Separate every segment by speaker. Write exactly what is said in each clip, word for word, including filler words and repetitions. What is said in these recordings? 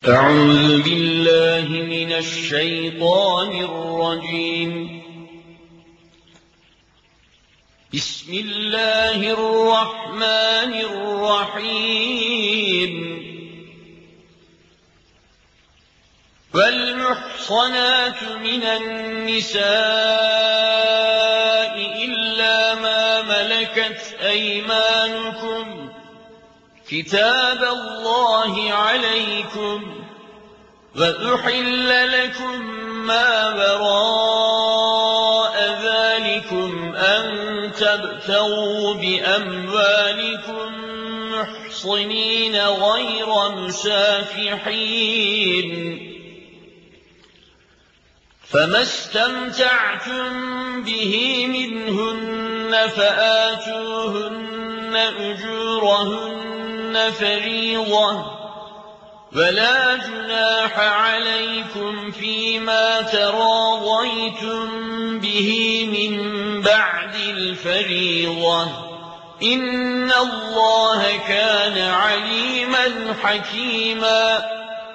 Speaker 1: أعوذ بالله من الشيطان الرجيم. بسم الله الرحمن الرحيم. والمحصنات من النساء إلا ما ملكت أيمانكم كتاب الله عليكم، وأحل لكم ما وراء ذلكم أن تبتغوا بأموالكم محصنين غير مسافحين، فما استمتعتم به منهن فآتوهن أجورهن فريضة، ولا جناح عليكم فيما تراضيتم به من بعد الفريضة، إن الله كان عليما حكيما.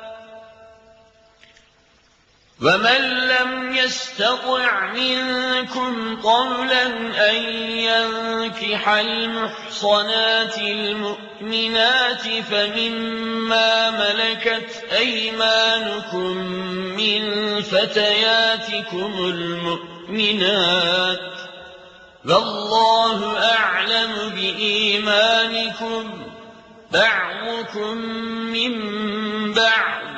Speaker 1: ومن لم يستطع منكم طولا أن ينكح المحصنات المؤمنات فمما ملكت أيمانكم من فتياتكم المؤمنات، والله أعلم بإيمانكم، بعضكم من بعض،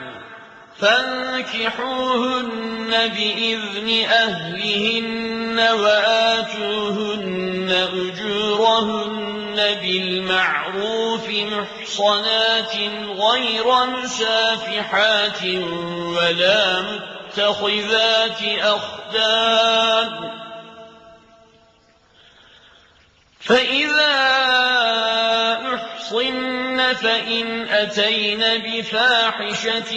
Speaker 1: فانكحوهن بإذن أهلهن وآتوهن أجورهن بالمعروف محصنات غير مسافحات ولا متخذات أخدان، فإذا أحصن فإن أتين بفاحشة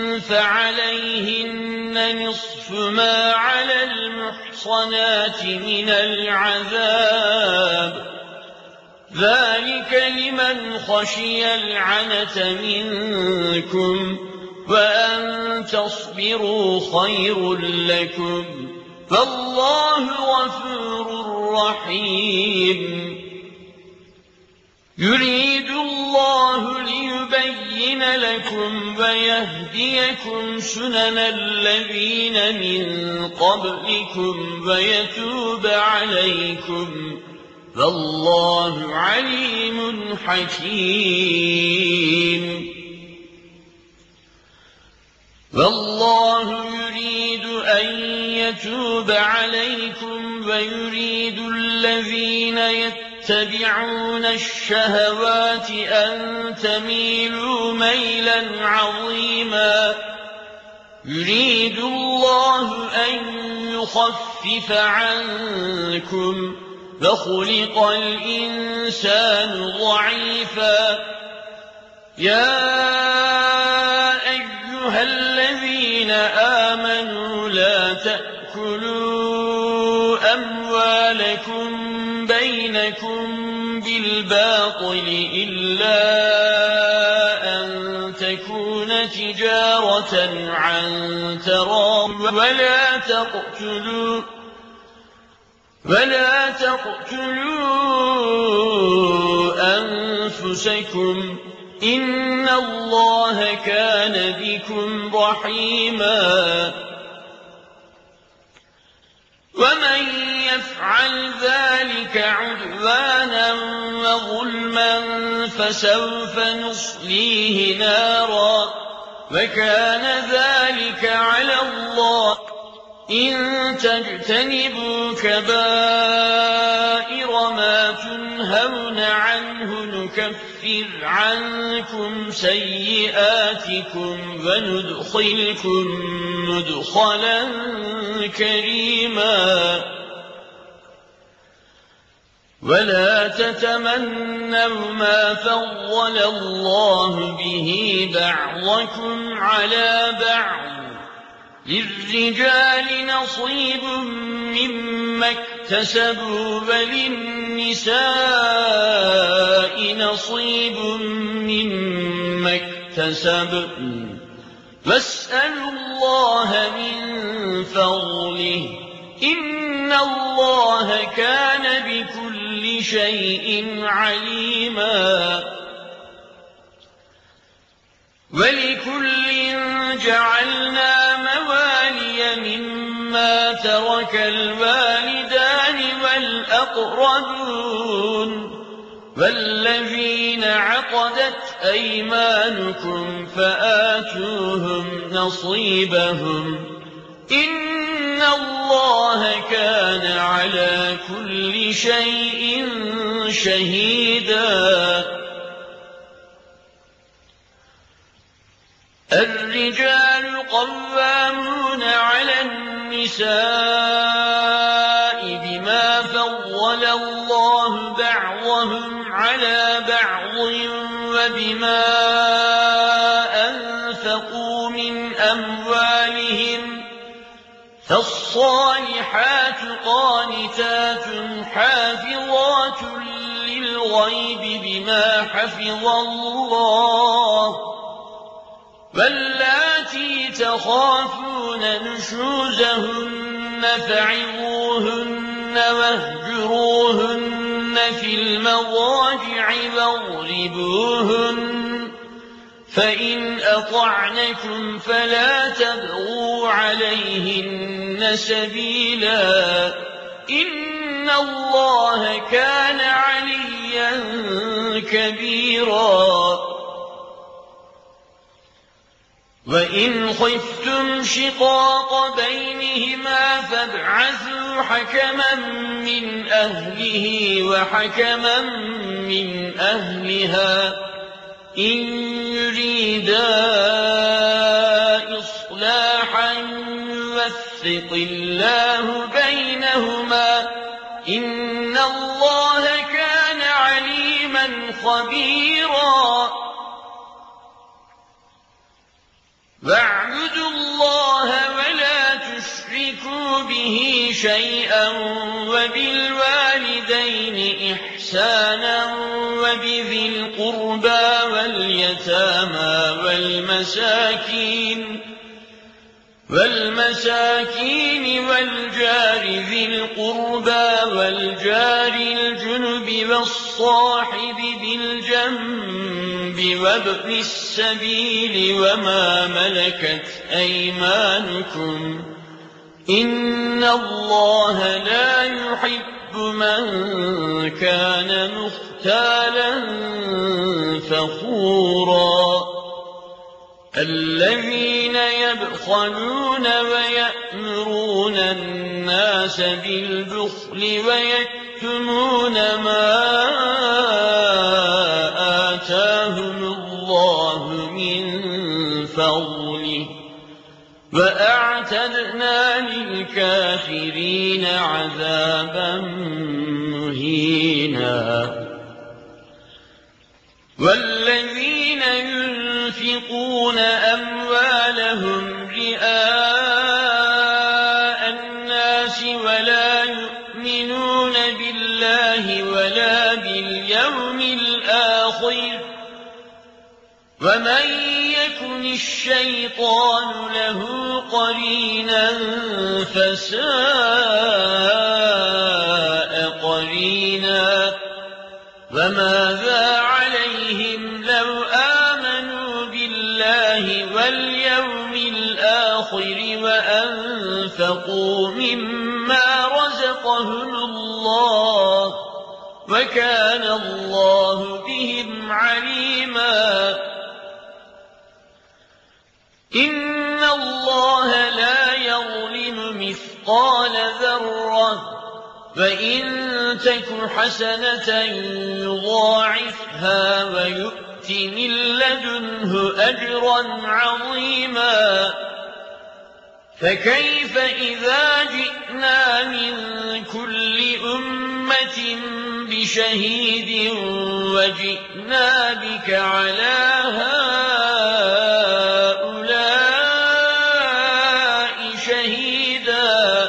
Speaker 1: فعليهن نصف ما على المحصنات من العذاب، ذلك لمن خشي العنة منكم، وأن تصبروا خير لكم، فالله غفور رحيم. يريد الله ليبين لكم ويهديكم سنن الذين من قبلكم ويتوب عليكم، والله عليم حكيم. والله يريد أن يتوب عليكم ويريد الذين يتبعون الشهوات أن تميلوا ميلا عظيما. يريد الله أن يخفف عنكم، وخلق الإنسان ضعيفا. يا أيها الذين آمنوا لا تأكلوا أموالكم بينكم بالباطل إلا أن تكون تجارة عن تراض، ولا تقتلوا ولا تقتلوا أنفسكم، إن الله كان بكم رحيما. ومن يفعل ذلك عدوانا وظلما فسوف نصليه نارا، وكان ذلك على الله. إن تجتنبوا كبائر ما تنهون عنه نكفر عنكم سيئاتكم وندخلكم مدخلا كريما. ولا تتمنوا ما فضل الله به بعضكم على بعض، للرجال نصيب مما اكتسبوا وللنساء نصيب مما اكتسبن، واسألوا الله من فضله إن الله كان بكل شيء عليما ولكل جعلنا موالي مما ترك الوالدان والأقربون والذين عقدت أيمانكم فآتوهم نصيبهم إن الله كان على كل شيء شهيدا الرجال قوامون على النساء بما فضل الله بعضهم على بعض وبما أنفقوا من أموالهم فالصالحات قانتات حافظات للغيب بما حفظ الله واللاتي تخافون نشوزهن فعظوهن واهجروهن في المضاجع واضربوهن فإن أطعنكم فلا تبغوا عليهن سبيلا إن الله كان عليا كبيرا وإن خفتم شقاق بينهما فابعثوا حكما من أهله وحكما من أهلها إن يريدا إصلاحا يوفق الله بينهما إن الله كان عليما خبيرا واعبدوا الله ولا تشركوا به شيئا وبالوالدين إحسانا وبذي القربى واليتامى والمساكين والمساكين والجار ذي القربى والجار الجنب والصاحب بالجنب وابن السبيل وما ملكت أيمانكم إن الله لا يحب من كان مختالا فخورا الذين يبخلون ويأمرون الناس بالبخل ويكتمون ما آتاهم الله من فضله وأعتدنا للكافرين عذابا مهينا والذين ينفقون أموالهم رئاء الناس ولا يؤمنون بالله ولا باليوم الآخر ومن يكن الشيطان له قرينا فساء قرينا وماذا عليهم لو آمنوا بالله واليوم الآخر وأنفقوا مما رزقهم الله وكان الله بهم عليما إن الله لا يظلم مثقال ذرة وإن تك حسنة يضاعفها ويؤت من لدنه أجرا عظيما فكيف إذا جئنا من كل أمة بشهيد وجئنا بك على هؤلاء شهيدا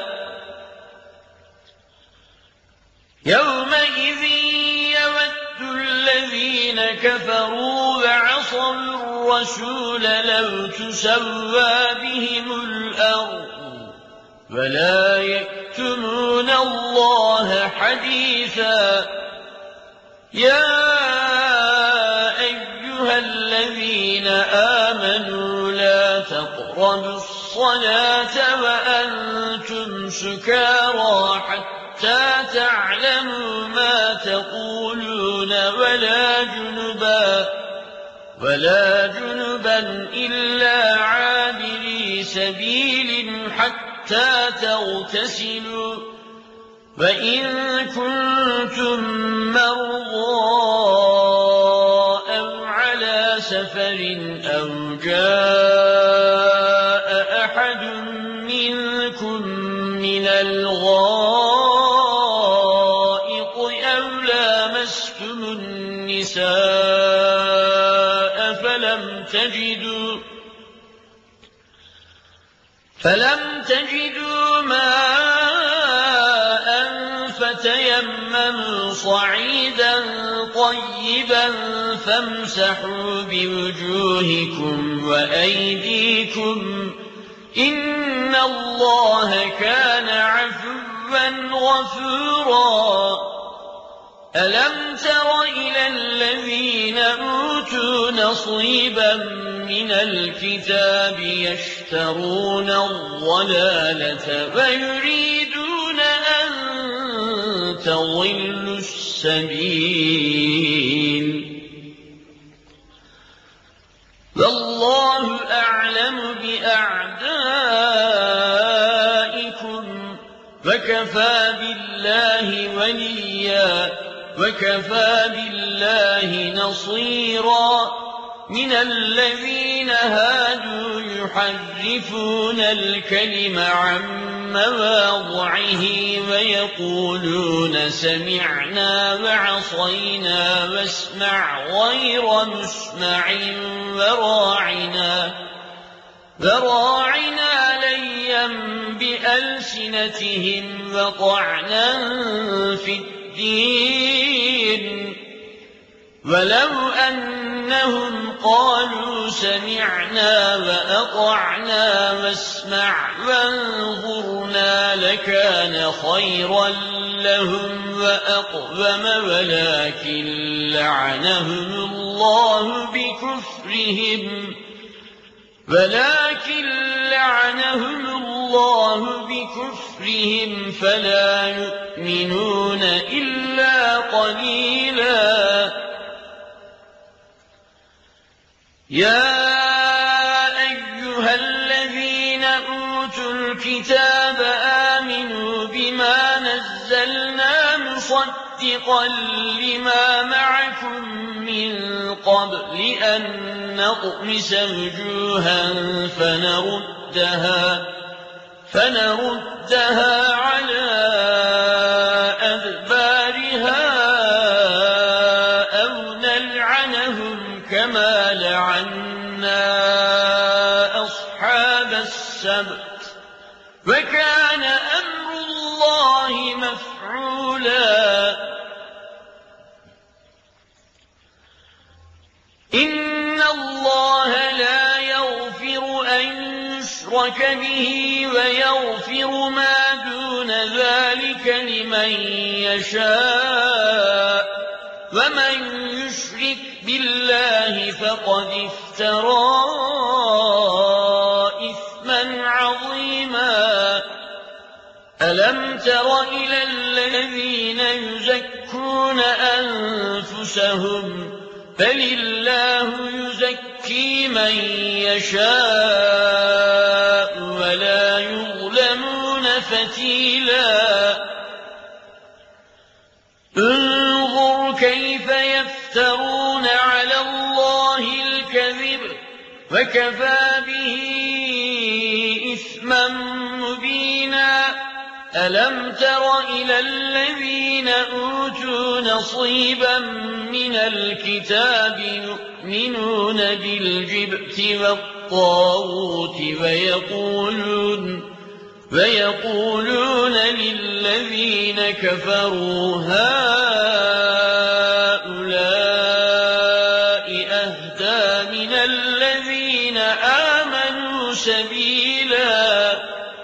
Speaker 1: يومئذ يود الذين كفروا وعصوا الرَّسُولَ لَوْ تُسَوَّىٰ بِهِمُ الْأَرْضُ وَلَا يَكْتُمُونَ اللَّهَ حَدِيثًا. يَا أَيُّهَا الَّذِينَ آمَنُوا لَا تَقْرَبُوا الصَّلَاةَ وَأَنتُمْ سُكَارَىٰ حَتَّىٰ تَعْلَمُوا مَا تَقُولُونَ وَلَا جُنُبًا وَلَا جُنُبًا إِلَّا عَابِرِي سَبِيلٍ حَتَّىٰ تَغْتَسِلُوا ۚ وَإِن كُنتُم مَّرْضَىٰ أَوْ عَلَىٰ سَفَرٍ أَوْ جَاءَ أَحَدٌ مِّنكُم مِّنَ الْغَائِطِ أَوْ لَامَسْتُمُ النِّسَاءَ فَلَمْ تَجِدُوا فَلَمْ تَجِدُوا مَاءً فَتَيَمَّمُوا صَعِيدًا طَيِّبًا فَامْسَحُوا بِوُجُوهِكُمْ وَأَيْدِيكُمْ ۗ إِنَّ اللَّهَ كَانَ عَفُوًّا غَفُورًا. أَلَمْ تَرَ إِلَى الَّذِينَ أُوتُوا نَصِيبًا مِّنَ الْكِتَابِ يَشْتَرُونَ الضَّلَالَةَ وَيُرِيدُونَ أَن تَضِلُّوا السَّبِيلَ. وَاللَّهُ أَعْلَمُ بِأَعْدَائِكُمْ ۚ وَكَفَىٰ بِاللَّهِ وَلِيًّا وَكَفَىٰ بِاللَّهِ نَصِيرًا. مِنَ الَّذِينَ هَادُوا يُحَرِّفُونَ الْكَلِمَ عَن مَّوَاضِعِهِ وَيَقُولُونَ سَمِعْنَا وَعَصَيْنَا وَاسْمَعْ غَيْرَ مُسْمَعٍ وَرَاعِنَا لَيًّا بِأَلْسِنَتِهِمْ وَطَعْنًا فِي الدِّينِ. وَلَوْ أَنَّهُمْ قَالُوا سَمِعْنَا وَأَطَعْنَا وَاسْمَعْ وَانظُرْنَا لَكَانَ خَيْرًا لَّهُمْ وَأَقْوَمَ وَلَٰكِن لَّعَنَهُمُ اللَّهُ بِكُفْرِهِمْ ولكن لعنهم الله بكفرهم فلا يؤمنون إلا قليلا. يا أيها الذين أوتوا الكتاب آمنوا بما نزلنا مصدقا لما معكم من قبل أن نطمس وجوها فنردها, فنردها على أدبارها أو نلعنهم كما لعنا أصحاب السبت وكان أمر الله مفعولا. إن الله لا يغفر أن يشرك به ويغفر ما دون ذلك لمن يشاء ومن يشرك بالله فقد افترى إثما عظيما. ألم تر إلى الذين يزكون أنفسهم بل الله يزكي من يشاء ولا يظلمون فتيلا. انظر كيف يفترون على الله الكذب وكفى به إثما مبينا. ألم تر إلى الذين أوتوا نصيبا من الكتاب يؤمنون بالجبت والطاغوت ويقولون, ويقولون للذين كفروا هؤلاء أهدى من الذين سبيلا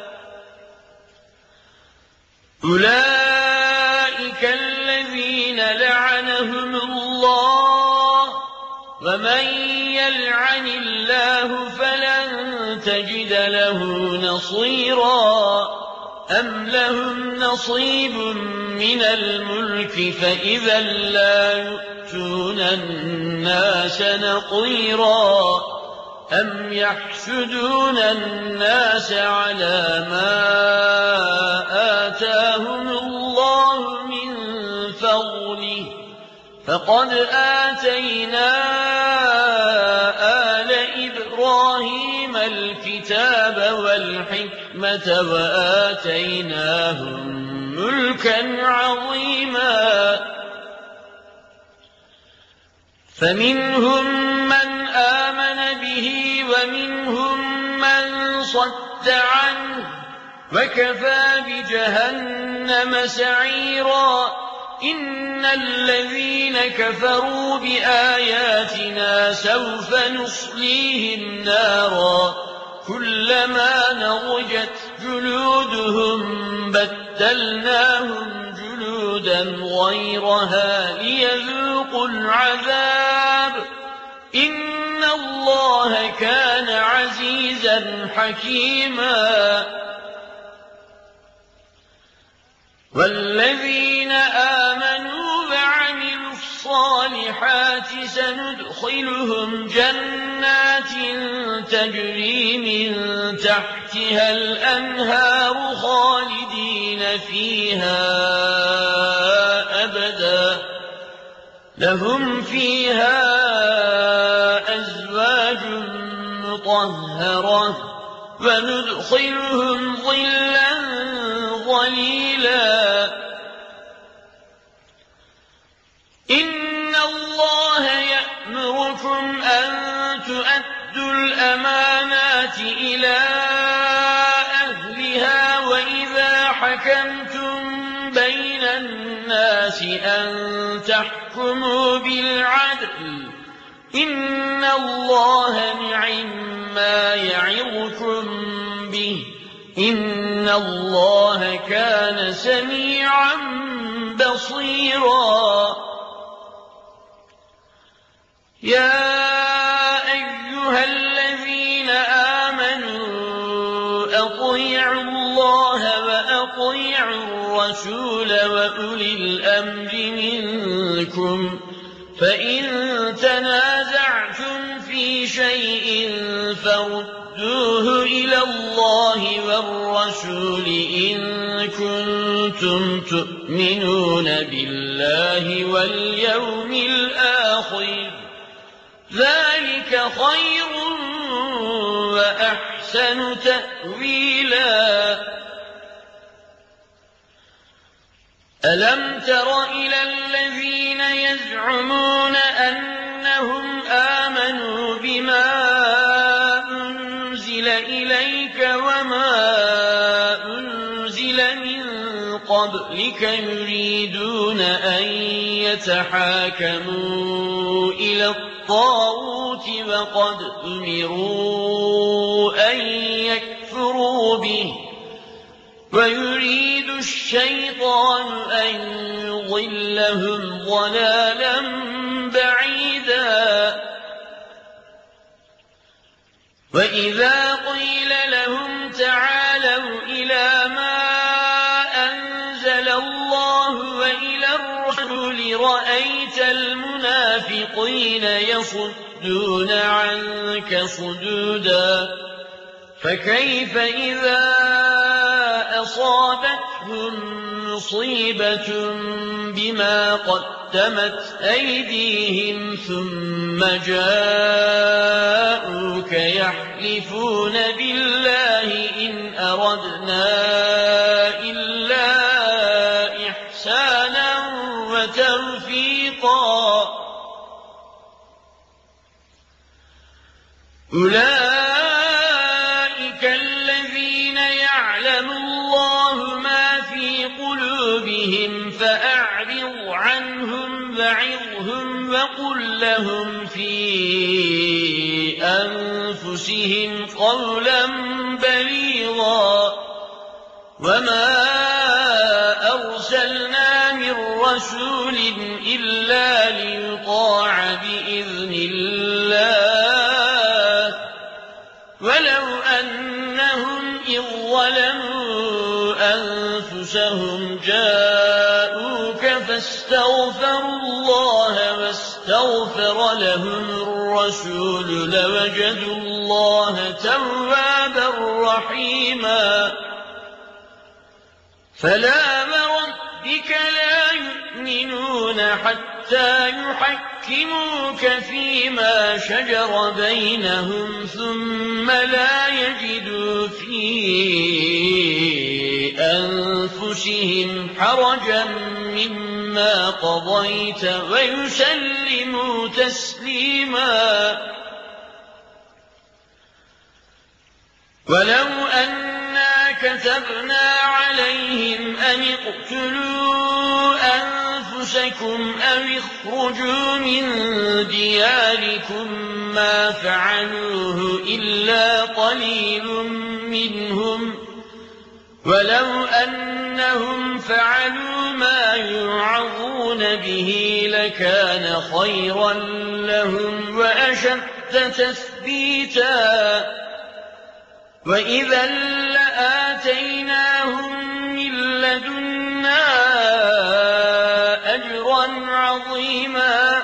Speaker 1: أولئك الذين لعنهم الله ومن يلعن الله فلن تجد له نصيرا أم لهم نصيب من الملك فإذا لا يؤتون الناس نقيرا أم يحسدون الناس على ما آتاهم الله من فضله فقد آتينا آل إبراهيم الكتاب والحكمة وآتيناهم ملكا عظيما فمنهم من آمن به ومنهم من صد عنه وكفى بجهنم سعيرا إن الذين كفروا بآياتنا سوف نصليهم نارا كلما نضجت جلودهم بدلناهم جلودا غيرها ليذوقوا العذاب إن الله كان عزيزا حكيما والذين آمنوا وعملوا الصالحات سندخلهم جنات تجري من تحتها الأنهار خالدين فيها أبدا لهم فيها أزواج مطهرة وندخلهم ظلا ظليلا إن الله يأمركم أن تؤدوا الأمانات إلى أهلها وإذا حكمتم بين الناس أن تحكموا بالعدل إن الله نعما يعظكم به إن الله كان سميعا بصيرا يا أيها الذين آمنوا أطيعوا الله وأطيعوا الرسول وأولي الأمر منكم فإن تنازعتم في شيء فردوه إلى الله والرسول إن كنتم تؤمنون بالله واليوم الآخر ذلك خير وأحسن تأويلا ألم تر إلى الذين يزعمون أنهم آمنوا بما أنزل إليك وما أنزل من قبلك يريدون أن يتحاكموا إلى الطاغوت وقد أمروا أن يكفروا به ويريد الشيطان أن يضلهم ضلالا بعيدا وإذا قيل لهم تعالوا إلى ما أنزل الله وإلى الرسول رأيت المنافقين يصدون عنك صدودا فكيف إذا أصابتهم مصيبة بما قدمت أيديهم ثم جاءوك يحلفون بالله إن أردنا إلا إحسانا وتوفيقا أولئك الذين يعلم الله ما في قلوبهم فأعرض عنهم وعظهم وقل لهم في أنفسهم أنفسهم قولا بليغا وما أرسلنا من رسول إلا ليطاع بإذن الله ولو أنهم إذ ظلموا أنفسهم جاءوك فاستغفروا الله واستغفر لهم الرسول لوجدوا الله توابا رحيما فلا وربك لا يؤمنون حتى يحكموك فيما شجر بينهم ثم لا يجدوا في أنفسهم حرجا مما قضيت ويسلموا تسليما ولو أنا كتبنا عليهم أن اقتلوا أنفسكم أو اخرجوا من دياركم ما فعلوه إلا قليل منهم ولو أنهم فعلوا ما يوعظون به لكان خيرا لهم وأشد تثبيتا وإذا لآتيناهم من لدنا أجرا عظيما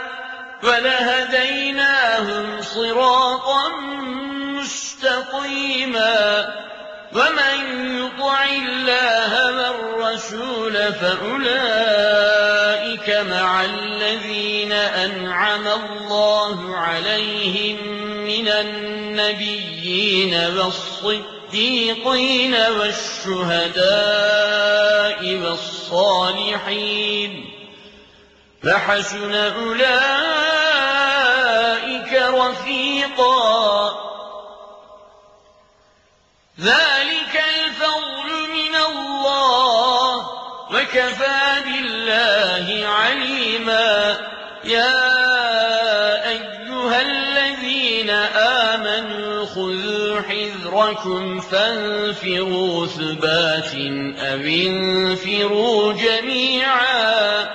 Speaker 1: ولهديناهم صراطا مستقيما ومن يطع الله والرسول فأولئك مع الذين أنعم الله عليهم من النبيين والصديقين والشهداء والصالحين فحسن أولئك رفيقا ذلك الفضل من الله وكفى بالله عليما يا أيها الذين آمنوا خذوا حذركم فانفروا ثبات أو انفروا جميعا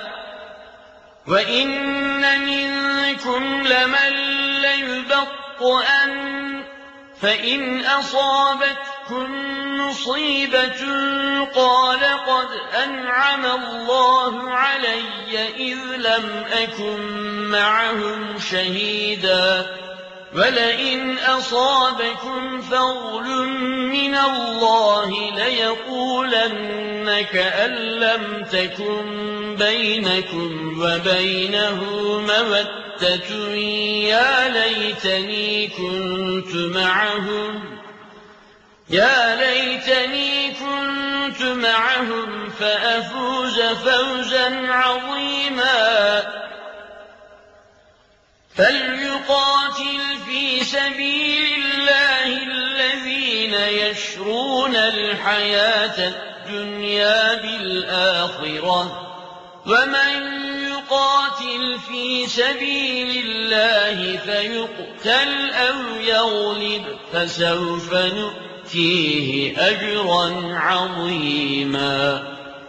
Speaker 1: وإن منكم لمن ليبطئن فإن أصابتكم مصيبة قال قد أنعم الله علي إذ لم أكن معهم شهيدا ولئن أصابكم فضل من الله ليقولن كأن لم تكن بينكم وبينه مودة يا ليتني كنت معهم يا ليتني كنت معهم فأفوز فوزا عظيما فليقاتل في سبيل الله الذين يشرون الحياة الدنيا بالآخرة ومن يقاتل في سبيل الله فيقتل أو يغلب فسوف نؤتيه أجرا عظيما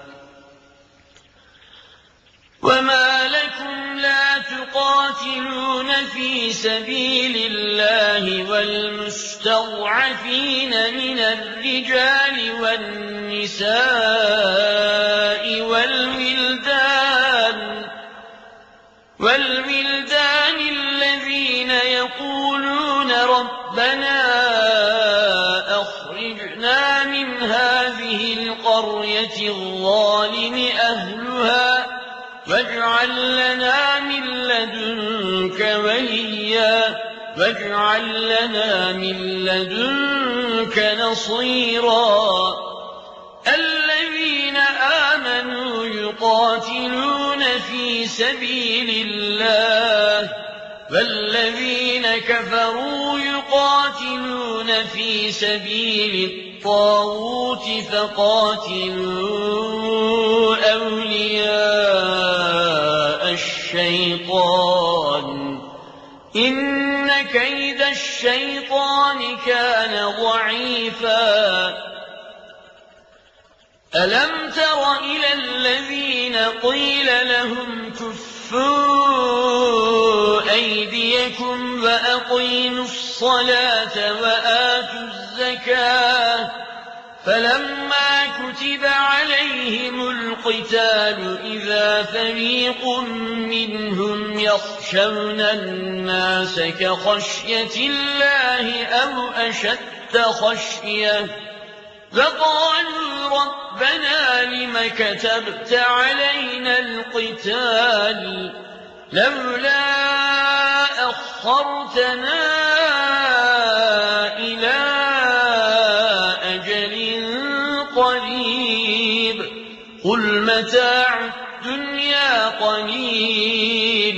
Speaker 1: وما لكم لا تقاتلون في سبيل الله والمستضعفين من الرجال والنساء والولدان والولدان الذين يقولون ربنا أخرجنا من هذه القرية الظالم أهلها واجعل لنا من لدنك وليا واجعل لنا من لدنك نصيرا الذين آمنوا يقاتلون في سبيل الله والذين كفروا يقاتلون في سبيل الطاغوت فقاتلوا أولياء الشيطان إن كيد الشيطان الشيطان كان ضعيفا ألم تر إلى الذين قيل لهم كفوا أيديكم وأقيموا الصلاة وآتوا الزكاة فلما كتب عليهم القتال إذا فريق منهم يخشون الناس كخشية الله أو أشد خشية فقالوا ربنا لم كتبت علينا القتال لولا أخرتنا إلى أجل قريب قل متاع الدنيا قليل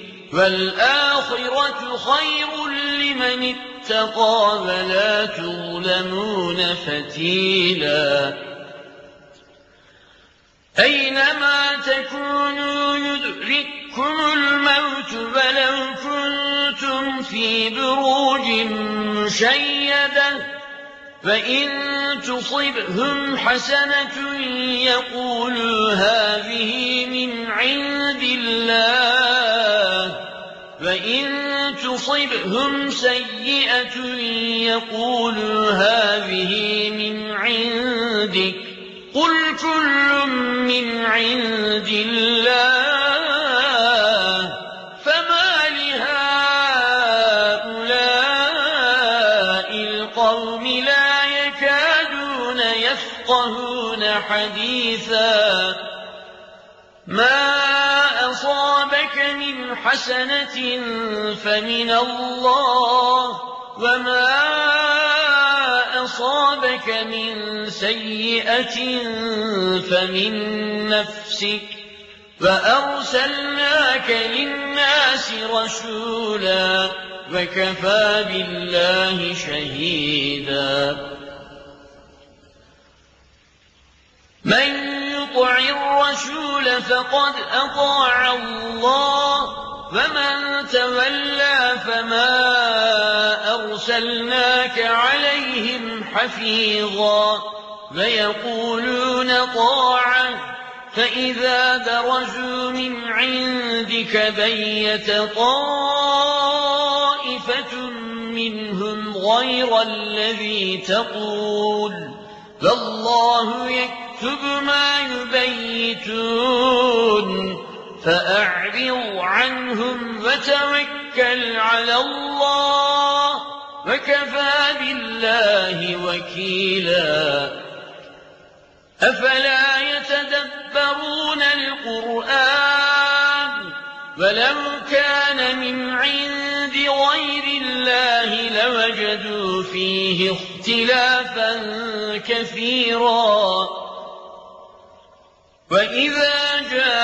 Speaker 1: والآخرة خير لمن اتقى ولا تظلمون فتيلا أينما تكونوا يدرككم الموت ولو كنتم في بروج مشيدة فإن تصبهم حسنة يقولوا هذه من عند الله وإن تصبهم سيئة يقولوا هذه من عندك قل كل من عند الله فما لهؤلاء القوم لا يكادون يفقهون حديثا ما أصابك من حسنة فمن الله وما أصابك من سيئة فمن نفسك وأرسلناك للناس رسولا وكفى بالله شهيدا من يطع الرسول فقد أطاع الله ومن تولى فما أرسلناك عليهم حفيظا ويقولون طاعة فإذا برزوا من عندك بيت طائفة منهم غير الذي تقول فالله يكتب ما يبيتون فأعرض عنهم وتوكل على الله وكفى بالله وكيلا أفلا يتدبرون القرآن ولو كان من عند غير الله لوجدوا فيه اختلافا كثيرا وإذا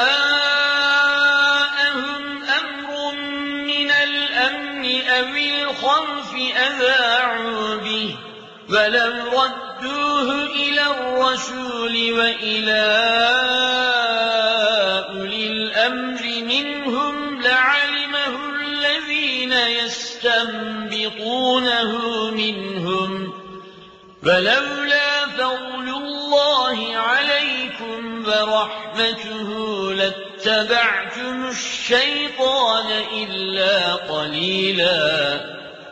Speaker 1: جاءهم أمر من الأمن أو الخوف أذاعوا به ولو ردوه إلى الرسول وإلى أولي الأمر منهم لعلمه الذين يستنبطونه منهم ولولا فضل الله عليكم ورحمته لاتبعتم الشيطان إلا قليلا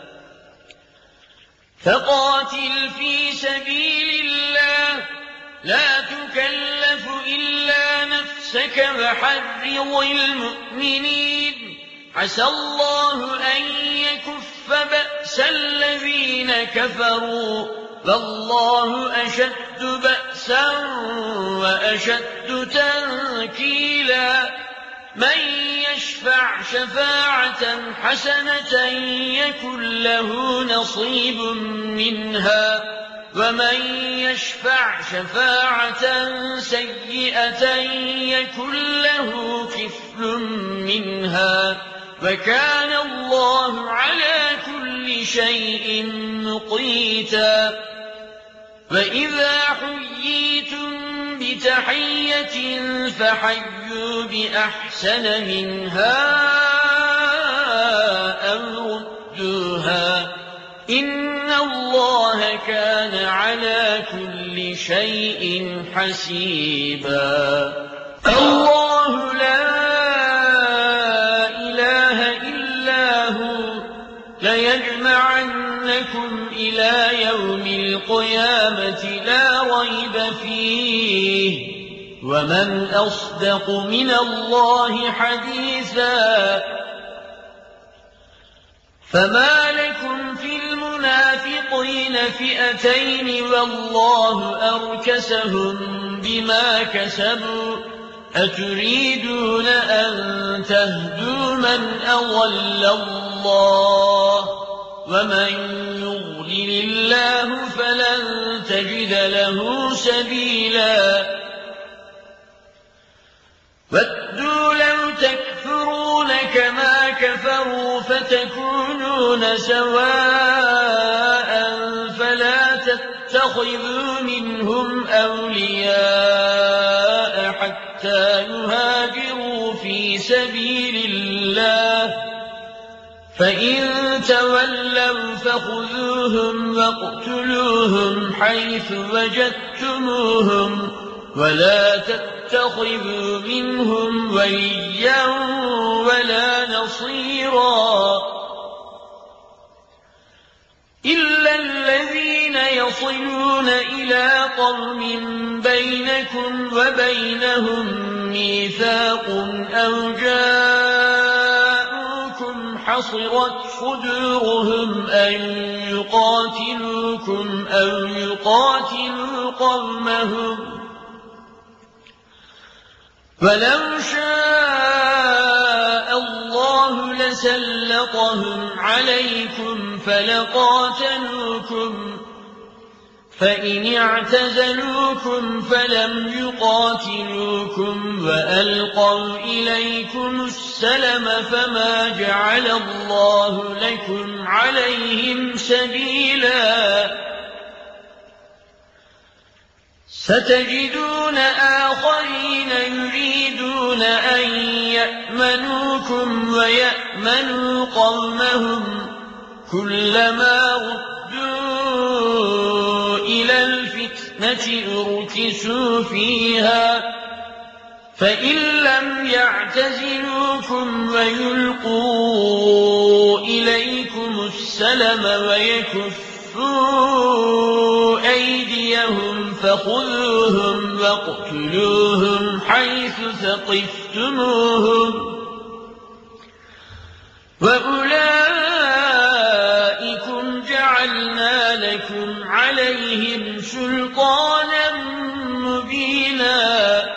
Speaker 1: فقاتل في سبيل الله لا تكلف إلا نفسك وحرض المؤمنين عسى الله أن يكف بأس الذين كفروا فالله أشد بأسا وأشد تنكيلا من يشفع شفاعة حسنة يكن له نصيب منها ومن يشفع شفاعة سيئة يكن له كفل منها وكان الله على كل شيء مقيتا وإذا حييتم بتحية فحيوا بأحسن منها أو ردوها إن الله كان على كل شيء حسيبا الله لا إله إلا هو ليجمعنكم إلى يوم القيامة لا ريب فيه ومن أصدق من الله حديثا فما لكم في المنافقين فئتين والله أركسهم بما كسبوا أتريدون أن تهدوا من أضل الله ومن يضلل الله فلن تجد له سبيلا ودوا لو تكفرون كما كفروا فتكونون سواء فلا تتخذوا منهم أولياء حتى يهاجروا في سبيل الله فإن تولوا فخذوهم واقتلوهم حيث وجدتموهم ولا تتخذوا منهم وليا ولا نصيرا إلا الذين يصلون إلى قوم بينكم وبينهم ميثاق أو جاءوكم حصرت صدورهم أن يقاتلوكم أو يقاتلوا قومهم ولو شاء الله لسلطهم عليكم فلقاتلوكم فإن اعتزلوكم فلم يقاتلوكم وألقوا إليكم السلم فما جعل الله لكم عليهم سبيلا ستجدون آخرين يريدون أن يأمنوكم ويأمنوا قومهم كلما ردوا إلى الفتنة أركسوا فيها فإن لم يعتزلوكم ويلقوا إليكم السلم ويكفوا أيديهم فخذوهم واقتلوهم حيث ثقفتموهم وأولئكم جعلنا لكم عليهم سلطانا مبينا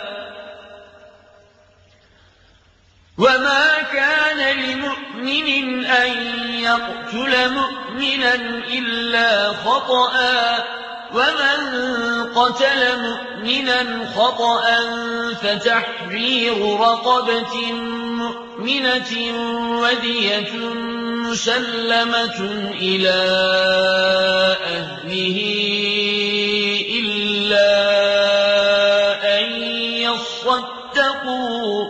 Speaker 1: وما كان لمؤمن أن يقتل مؤمنا إلا خطأ ومن قتل مؤمنا خطأ فتحرير رقبة مؤمنة ودية مسلمة إلى أهله إلا أن يصدقوا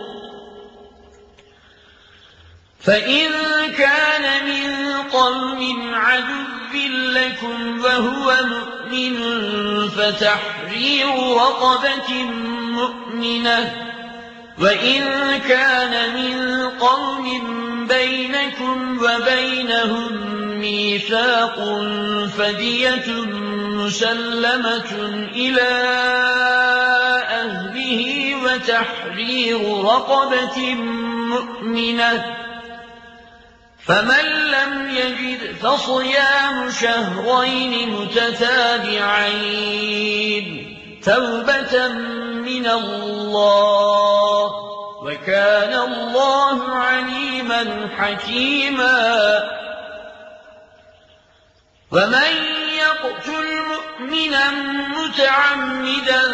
Speaker 1: فإن كان من قوم عدو لكم وهو مؤمن فتحرير رقبة مؤمنة وإن كان من قوم بينكم وبينهم ميثاق فدية مسلمة إلى أهله وتحرير رقبة مؤمنة فمن لم يجد فصيام شهرين متتابعين توبة من الله وكان الله عليما حكيما ومن يقتل مؤمنا متعمدا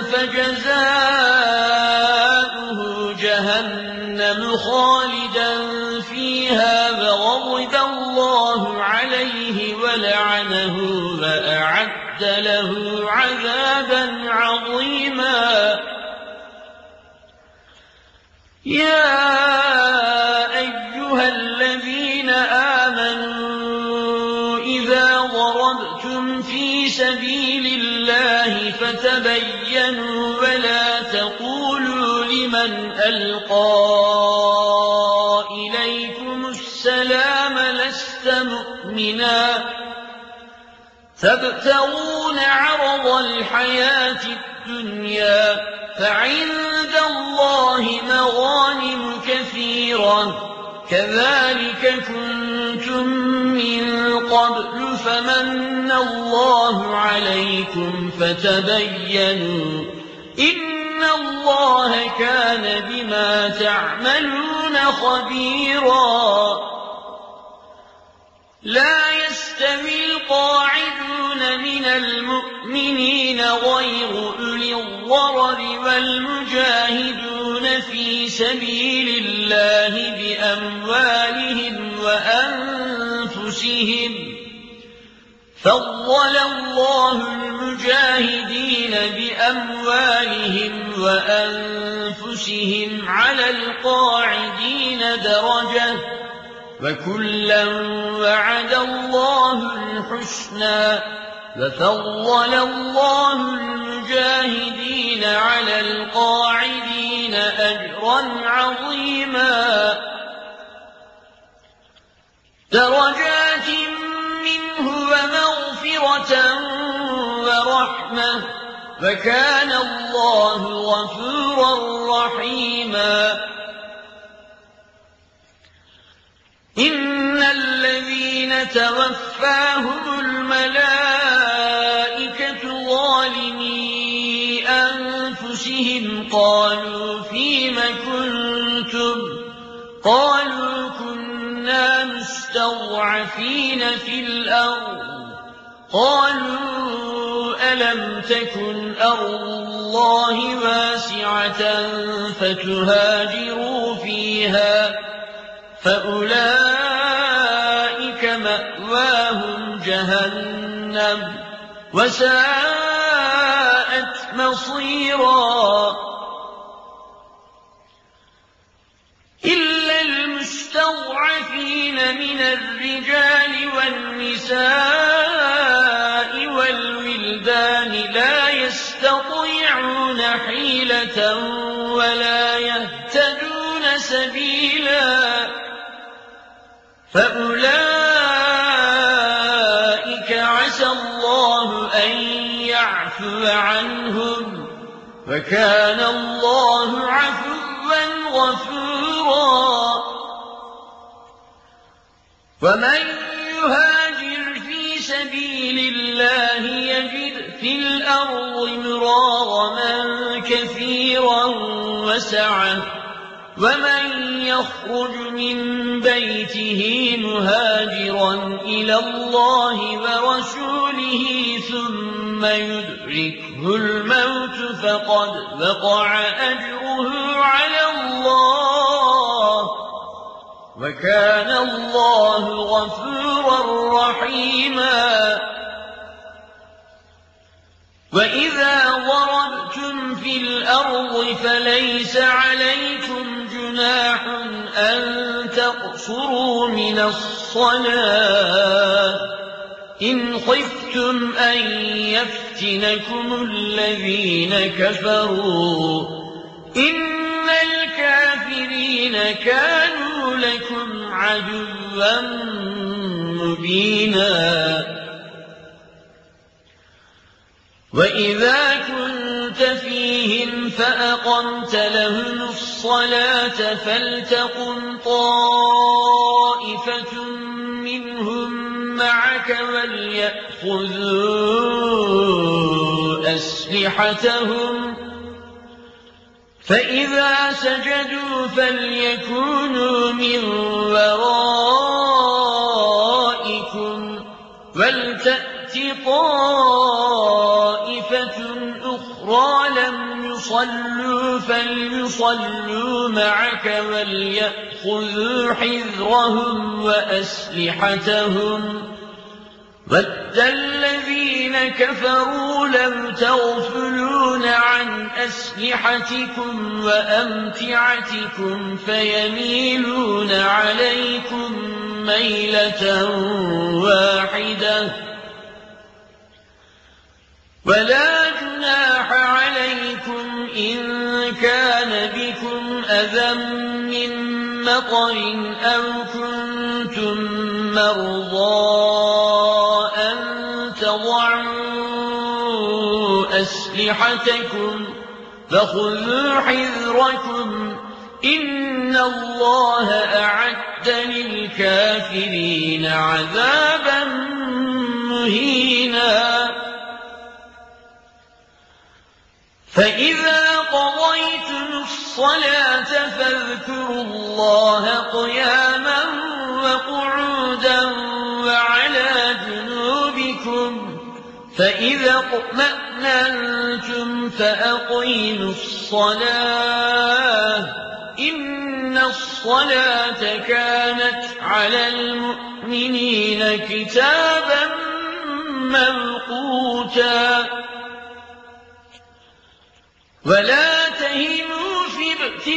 Speaker 1: فجزاؤه جهنم خالدا فيها وغضب الله عليه ولعنه وأعد له عذابا عظيما يا أيها الذين آمنوا إذا سبيل الله فتبينوا ولا تقولوا لمن ألقى إليكم السلام لست مؤمنا تبتغون عرض الحياة الدنيا فعند الله مغانم كثيرة كذلك كنتم من قبل فمن الله عليكم فتبينوا إن الله كان بما تعملون خبيرا لا يستوي القاعدون من المؤمنين غير أولي الضرر والمجاهدون في سبيل الله بأموالهم وأنفسهم فضل الله المجاهدين بأموالهم وأنفسهم على القاعدين درجة وكلا وعد الله الحسنى وفضل الله المجاهدين على القاعدين أجرا عظيما درجات منه ومغفرة ورحمة وكان الله غفورا رحيما إن الذين توفاهم الملائكة ظالمي أنفسهم قالوا فيم كنتم قالوا كنا مستضعفين في الأرض قالوا ألم تكن أرض الله واسعة فتهاجروا فيها فأولئك مأواهم جهنم وساءت مصيرا إلا المستضعفين من الرجال والنساء والولدان لا يستطيعون حيلة ولا يهتدون سبيلا فأولئك عسى الله أن يعفو عنهم وكان الله عفوا غفورا ومن يهاجر في سبيل الله يجد في الأرض مراغما كثيرا وسعة ومن يخرج من بيته مهاجرا إلى الله ورسوله ثم يدركه الموت فقد وقع أجره على الله وكان الله غفورا رحيما وإذا ضربتم في الأرض فليس عليكم جناح أن تقصروا من الصلاة إن خفتم أن يفتنكم الذين كفروا إن الكافرين كانوا لكم عدوا مبينا وإذا كنت فيهم فأقمت لهم الصلاة فلتقم طائفة منهم معك وليأخذوا أسلحتهم فإذا سجدوا فليكونوا من ورائكم ولتأت طائفة أخرى لم يصلوا فليصلوا معك وليأخذوا حذرهم وأسلحتهم ود الذين كفروا لم تغفلون عن أسلحتكم وأمتعتكم فيميلون عليكم ميلة واحدة ولا جناح عليكم إن كان بكم أذى من مطر أو كنتم مرضى أن تضعوا أسلحتكم فخذوا حذركم إن الله أعد للكافرين عذابا مهينا فإذا قضيتم الصلاة فاذكروا الله قياما وقعودا وعلى جنوبكم فإذا اطمأننتم فأقيموا الصلاة إن الصلاة كانت على المؤمنين كتابا موقوتا ولا تهنوا في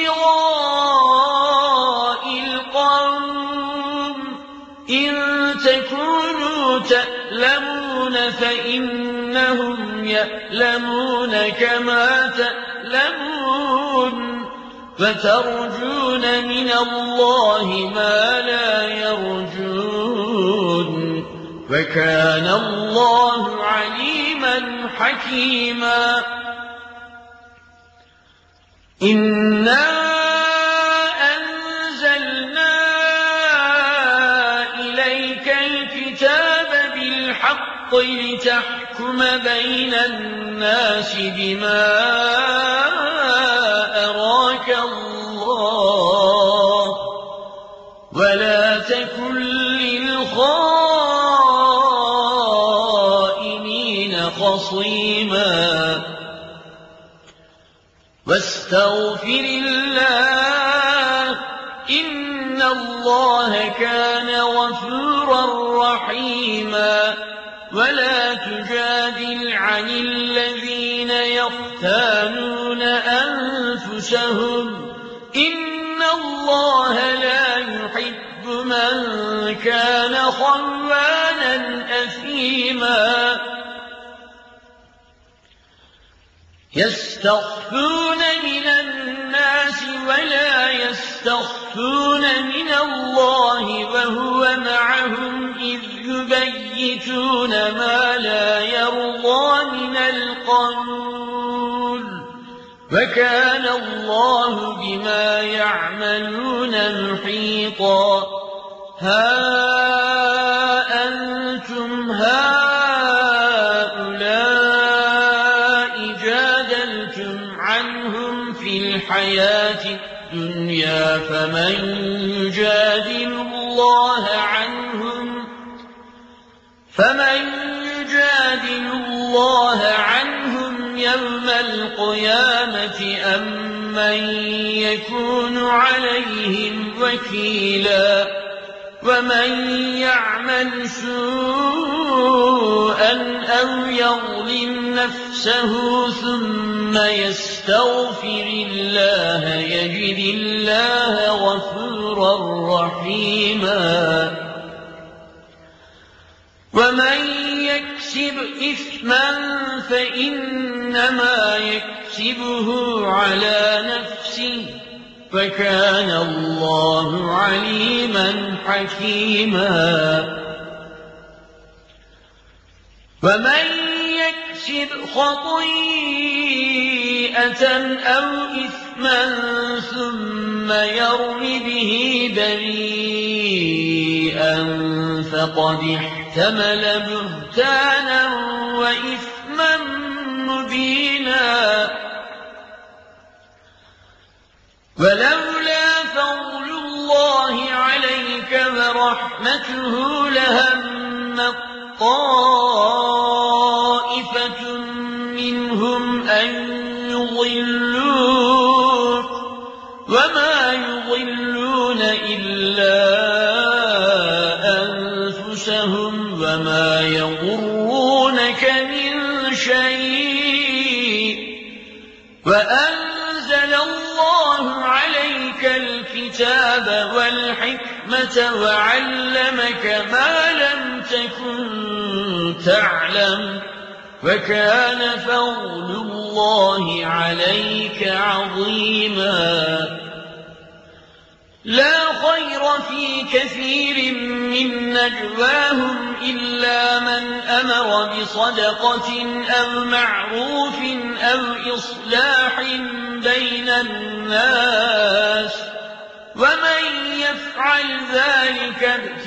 Speaker 1: ابتغاء القوم إن تكونوا تألمون فإنهم يألمون كما تألمون وترجون من الله ما لا يرجون وكان الله عليما حكيما إنا أنزلنا إليك الكتاب بالحق لتحكم بين الناس بما أراك الله ولا تكن للخائنين خصيما واستغفر الله إن الله كان غفورا رحيما ولا تجادل عن الذين يختانون أنفسهم إن الله لا يحب من كان خوانا أثيما يستخفون من الناس ولا يستخفون من الله وهو معهم إذ يبيتون ما لا يرضى من القول وكان الله بما يعملون محيطا ها أنتم هؤلاء جادلتم عنهم في الحياة الدنيا فمن يجادل الله عنهم فمن يجادل الله عنهم يوم القيامة أم من يكون عليهم وكيلا ومن يعمل سوءا أو يظلم نفسه ثم يستغفر الله يجد الله غفورا رحيما ومن يكسب إثما فإنما يكسبه على نفسه فكان الله عليما حكيما ومن يكسب خطيئة أو إثما ثم يرم به بريئا فقد احتمل بهتانا وإثما مبينا ولولا فضل الله عليك ورحمته لهم طائفة منهم أن يضلوك وما يضلون إلا أنفسهم وما يضرونك من شيء وأنزل الله عليك الكتاب والحكمة وعلمك ما لم تكن تعلم وكان فضل الله عليك عظيما. لا خير في كثير من نجواهم إلا من أمر بصدقة أو معروف أو إصلاح بين الناس، ومن يفعل ذلك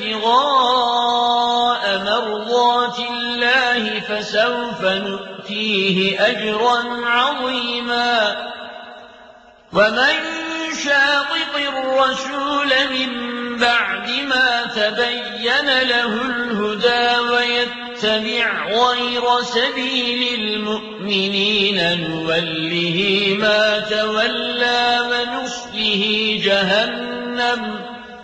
Speaker 1: ابتغاء مرضات الله فسوف نؤتيه أجرا عظيما. ومن شاقق الرسول من بعد ما تبين له الهدى ويتبع غير سبيل المؤمنين نوله ما تولى ونصله جهنم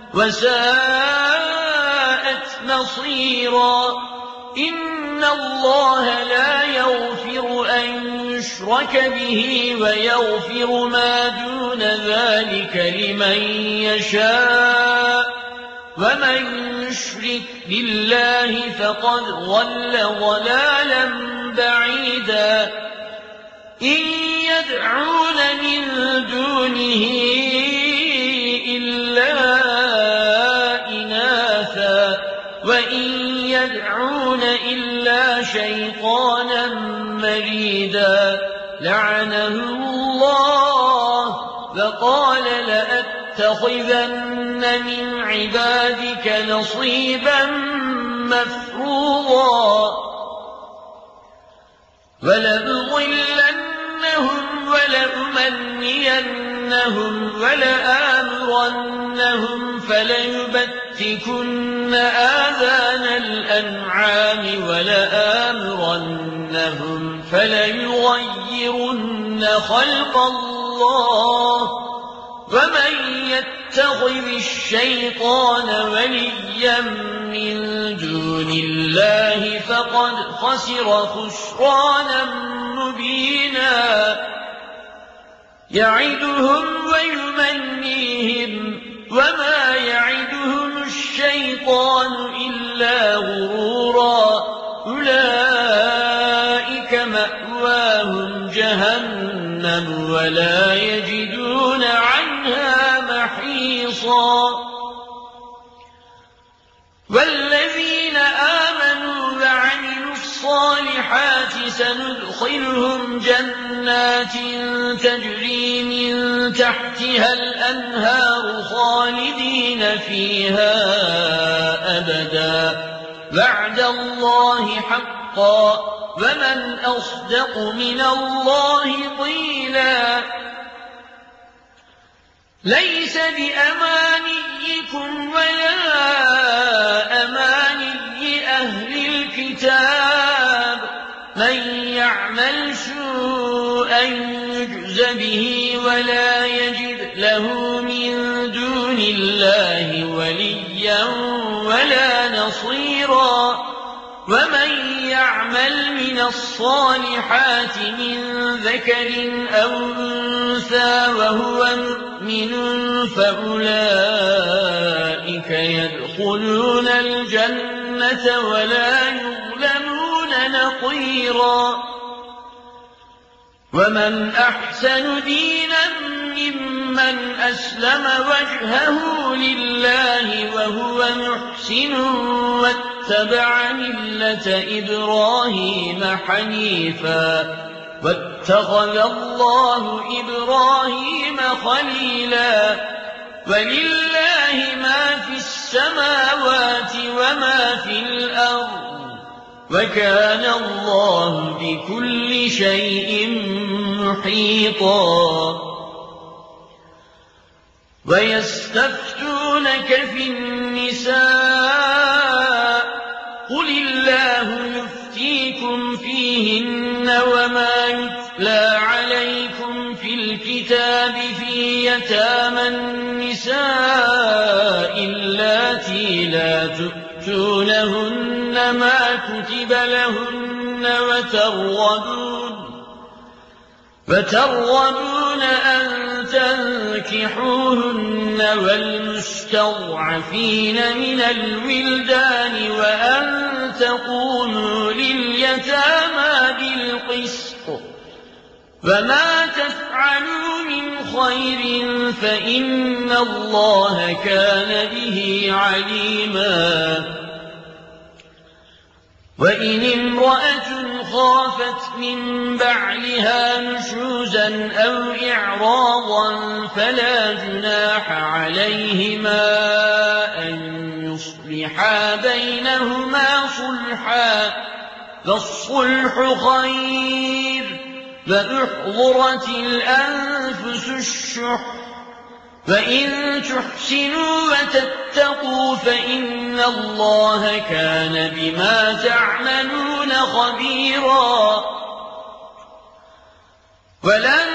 Speaker 1: وساءت مصيرا. إن الله لا يغفر أن يشرك به ويغفر ما دون ذلك لمن يشاء، ومن يشرك بالله فقد ضل ضلالا بعيدا. إن يدعون من دونه إلا إناثا وإن يدعون إلا شيطانا مريدا لعنه الله وقال لأتخذن من عبادك نصيبا مفروضا ولأضلنهم ولأمنينهم ولآمرنهم فليبتكن آذان الأنعام ولآمرنهم فليغيرن خلق الله ومن يتخذ الشيطان وليا من دون الله فقد خسر خسرانا مبينا. يعدهم ويمنيهم وما يعدهم الشيطان إلا غرورا. أولئك مأواهم جهنم ولا يجدون عنها محيصا. والذين آمنوا وعملوا الصالحات سندخلهم جنات تجري من تحتها الأنهار خالدين فيها أبدا وعد الله حقا ومن أصدق من الله قيلا. ليس بأمانيكم ولا أماني أهل الكتاب من يعمل سوءا يجز به ولا يجد له من دون الله وليا ولا نصيرا. ومن يعمل من الصالحات من ذكر أو أنثى وهو مؤمن فأولئك يدخلون الجنة ولا يظلمون نقيرا. ومن أحسن دينا ممن أسلم وجهه لله وهو محسن واتبع ملة إبراهيم حنيفا واتخذ الله إبراهيم خليلا. ولله ما في السماوات وما في الأرض وكان الله بكل شيء محيطا. ويستفتونك في النساء قل الله يفتيكم فيهن وما يتلى عليكم في الكتاب في يتامى النساء اللاتي لا تؤتونهن ما كتب لهن وترغبون وترغبون أن تنكحوهن والمستضعفين من الولدان وأن تقوموا لليتامى الْقِسْطِ ۚ وَمَا تَفْعَلُوا مِنْ خَيْرٍ فَإِنَّ اللَّهَ كَانَ بِهِ عَلِيمًا. وَإِنِ امْرَأَةٌ خَافَتْ مِنْ بَعْلِهَا نُشُوزًا أَوْ إِعْرَاضًا فَلَا جُنَاحَ عَلَيْهِمَا أَنْ يُصْلِحَا بَيْنَهُمَا صُلْحًا ۚ فَالصُّلْحُ خَيْرٌ ۗ وَأُحْضِرَتِ الْأَنفُسُ الشُّحَّ ۚ وَإِن تُحْسِنُوا وَتَتَّقُوا فَإِنَّ اللَّهَ كَانَ بِمَا تَعْمَلُونَ خَبِيرًا. وَلَن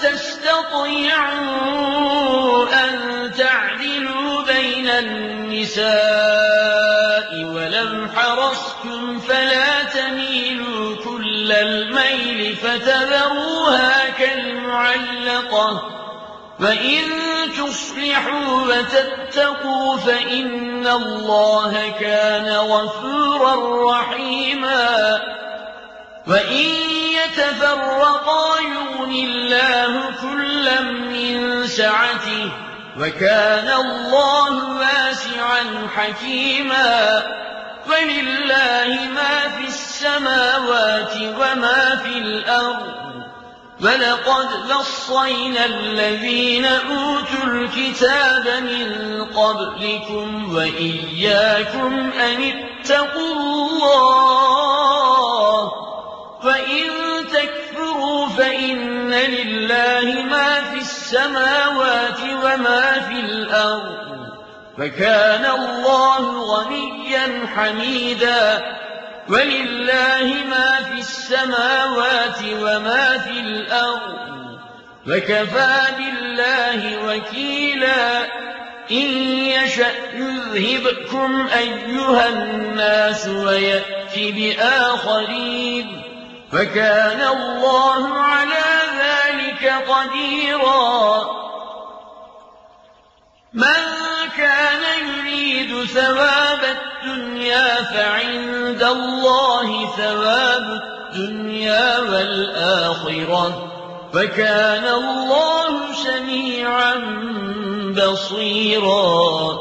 Speaker 1: تَسْتَطِيعُوا أَن تَعْدِلُوا بَيْنَ النِّسَاءِ وَلَوْ حَرَصْتُمْ فَلَا تَمِيلُوا كُلَّ الْمَيْلِ فَتَذَرُوهَا كَالْمُعَلَّقَةِ ۚ وَإِن تُصْلِحُوا وَتَتَّقُوا فَإِنَّ اللَّهَ كَانَ غَفُورًا رَّحِيمًا. وَإِن يَتَفَرَّقَا يُغْنِ اللَّهُ كُلًّا مِّن سَعَتِهِ ۚ وَكَانَ اللَّهُ وَاسِعًا حَكِيمًا. وَلِلَّهِ مَا فِي السَّمَاوَاتِ وَمَا فِي الْأَرْضِ ۗ وَلَقَدْ وَصَّيْنَا الَّذِينَ أُوتُوا الْكِتَابَ مِن قَبْلِكُمْ وَإِيَّاكُمْ أَنِ اتَّقُوا اللَّهَ ۚ وَإِن تَكْفُرُوا فَإِنَّ لِلَّهِ مَا فِي السَّمَاوَاتِ وَمَا فِي الْأَرْضِ ۚ وَكَانَ اللَّهُ غَنِيًّا حَمِيدًا. وَلِلَّهِ مَا فِي السَّمَاوَاتِ وَمَا فِي الْأَرْضِ ۚ وَكَفَىٰ بِاللَّهِ وَكِيلًا. إِن يَشَأْ يُذْهِبْكُمْ أَيُّهَا النَّاسُ وَيَأْتِ بِآخَرِينَ ۚ وَكَانَ اللَّهُ عَلَىٰ ذَٰلِكَ قَدِيرًا. مَن كَانَ يُرِيدُ ثَوَابَ الدُّنْيَا فَعِندَ اللَّهِ ثَوَابُ الدُّنْيَا وَالْآخِرَةِ ۚ وَكَانَ اللَّهُ سَمِيعًا بَصِيرًا.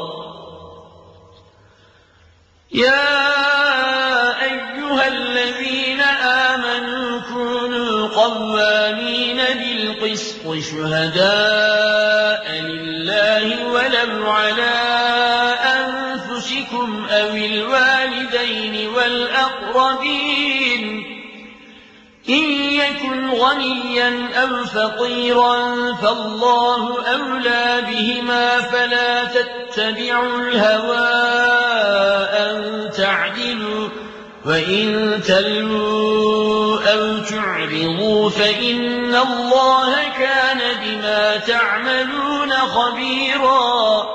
Speaker 1: يَا أَيُّهَا الَّذِينَ آمَنُوا كُونُوا قَوَّامِينَ بِالْقِسْطِ شُهَدَاءَ لِلَّهِ وَلَوْ عَلَىٰ أَنفُسِكُمْ أَوِ الْوَالِدَيْنِ وَالْأَقْرَبِينَ ۚ إِن يَكُنْ غَنِيًّا أَوْ فَقِيرًا فَاللَّهُ أَوْلَىٰ بِهِمَا فَلَا تَتَّبِعُوا الْهَوَىٰ أَن تَعْدِلُوا ۚ وَإِن تَلْوُوا أَوْ تُعْرِضُوا فَإِنَّ اللَّهَ كَانَ بِمَا تَعْمَلُونَ خَبِيرًا.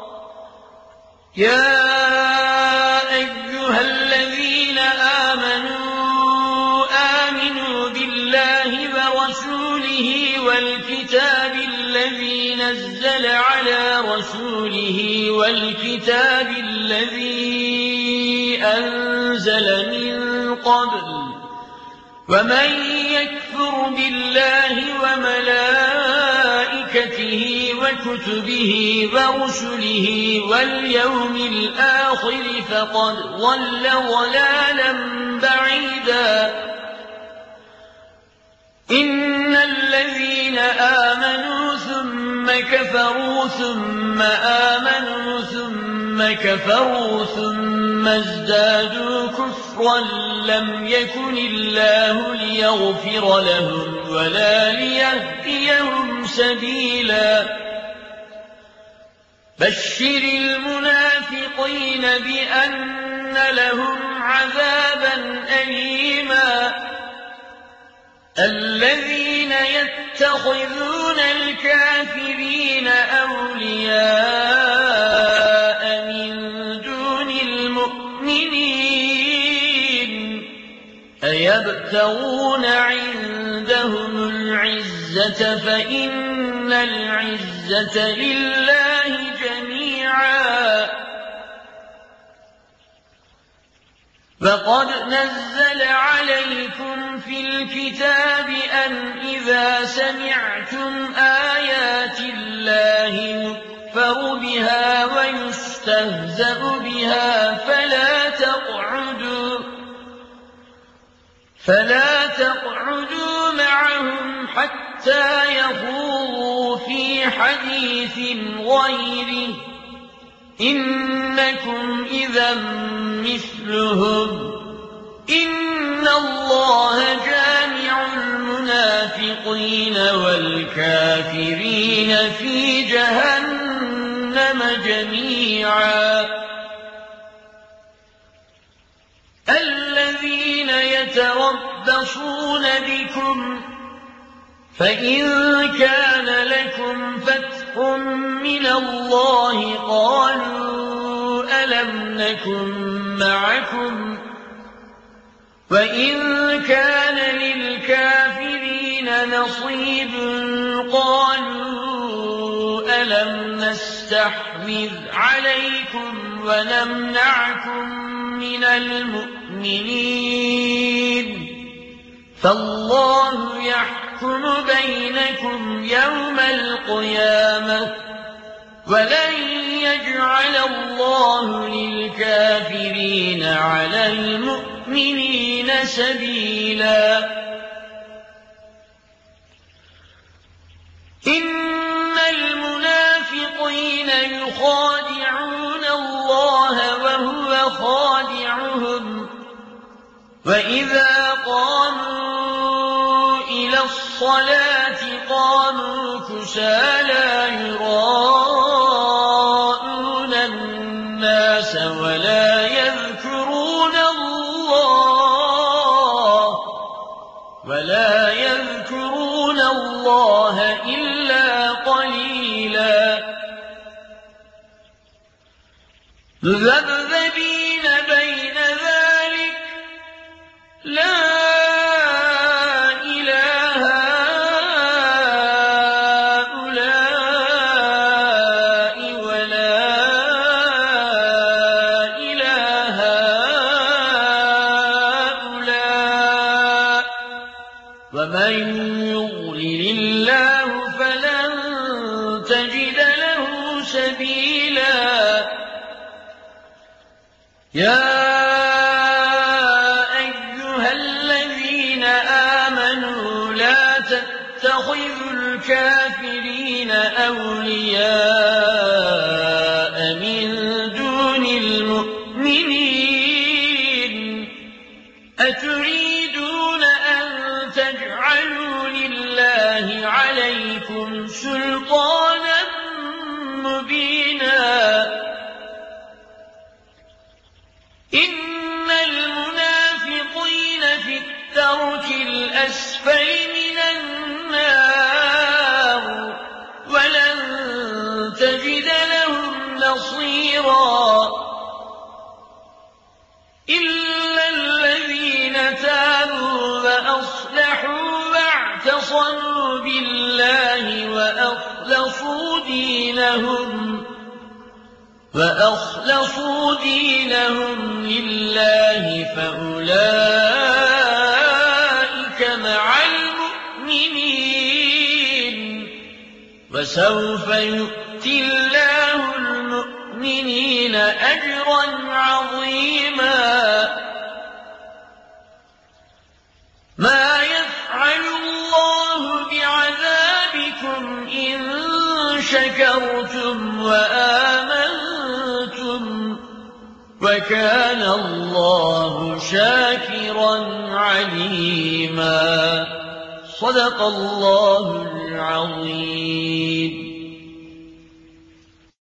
Speaker 1: يَا أَيُّهَا الَّذِينَ آمَنُوا آمِنُوا بِاللَّهِ وَرَسُولِهِ وَالْكِتَابِ الَّذِي نَزَّلَ عَلَىٰ رَسُولِهِ وَالْكِتَابِ الَّذِي أَنزَلَ مِن قَبْلُ ۚ وَمَن يَكْفُرْ بِاللَّهِ وَمَلَائِكَتِهِ وَكُتُبِهِ وَرُسُلِهِ وَالْيَوْمِ الْآخِرِ فَقَدْ ضَلَّ ضَلَالًا بَعِيدًا. إِنَّ الَّذِينَ آمَنُوا ثُمَّ كَفَرُوا ثُمَّ آمَنُوا ثُمَّ كَفَرُوا ثُمَّ ازْدَادُوا كُفْرًا لَّمْ يَكُنِ اللَّهُ لِيَغْفِرَ لَهُمْ وَلَا لِيَهْدِيَهُمْ سَبِيلًا. بَشِّرِ الْمُنَافِقِينَ بِأَنَّ لَهُمْ عَذَابًا أَلِيمًا. الَّذِينَ يَتَّخِذُونَ الْكَافِرِينَ أَوْلِيَاءَ مِن دُونِ الْمُؤْمِنِينَ أَيَبْتَغُونَ عِندَهُمُ الْعِزَّةَ فَإِنَّ الْعِزَّةَ لِلَّهِ جَمِيعًا. فقد نزل عليكم في الكتاب أن إذا سمعتم آيات الله يكفر بها ويستهزأ بها فلا تقعدوا فلا تقعدوا معهم حتى يخوضوا في حديث غيره إنكم إذا مثلهم إن الله جامع المنافقين والكافرين في جهنم جميعا الذين يتربصون بكم فإن كان لكم فتح من الله قالوا ألم نكن معكم وإن كان للكافرين نصيب قالوا ألم نستحوذ عليكم ونمنعكم من المؤمنين فالله يحكم بينكم يوم القيامة ولن يجعل الله للكافرين على المؤمنين سبيلا إن المنافقين يخادعون الله وهو خادعهم وإذا قاموا إلى الصلاة قاموا كسالى يراءون الناس ولا يذكرون الله ولا يذكرون الله إلا قليلا ذبذبين بين ذلك لا إله هؤلاء ولا إله هؤلاء ومن يضلل الله فلن تجد له سبيلا يا تتخذوا الكافرين أولياء من دون المؤمنين أتريدون أن تجعلوا لله عليكم سلطانا مبينا إن المنافقين في الدرك الأسفل من النار ولن تجد لهم نصيرا إلا الذين تابوا وأصلحوا واعتصموا بالله وأخلصوا دينهم وأخلصوا دينهم لله فأولئك مع المؤمنين وسوف يؤتي الله المؤمنين أجرا عظيما ما يفعل الله بعذابكم إن شكرتم وآمنتم وكان الله شاكرا عليما صدق الله العظيم.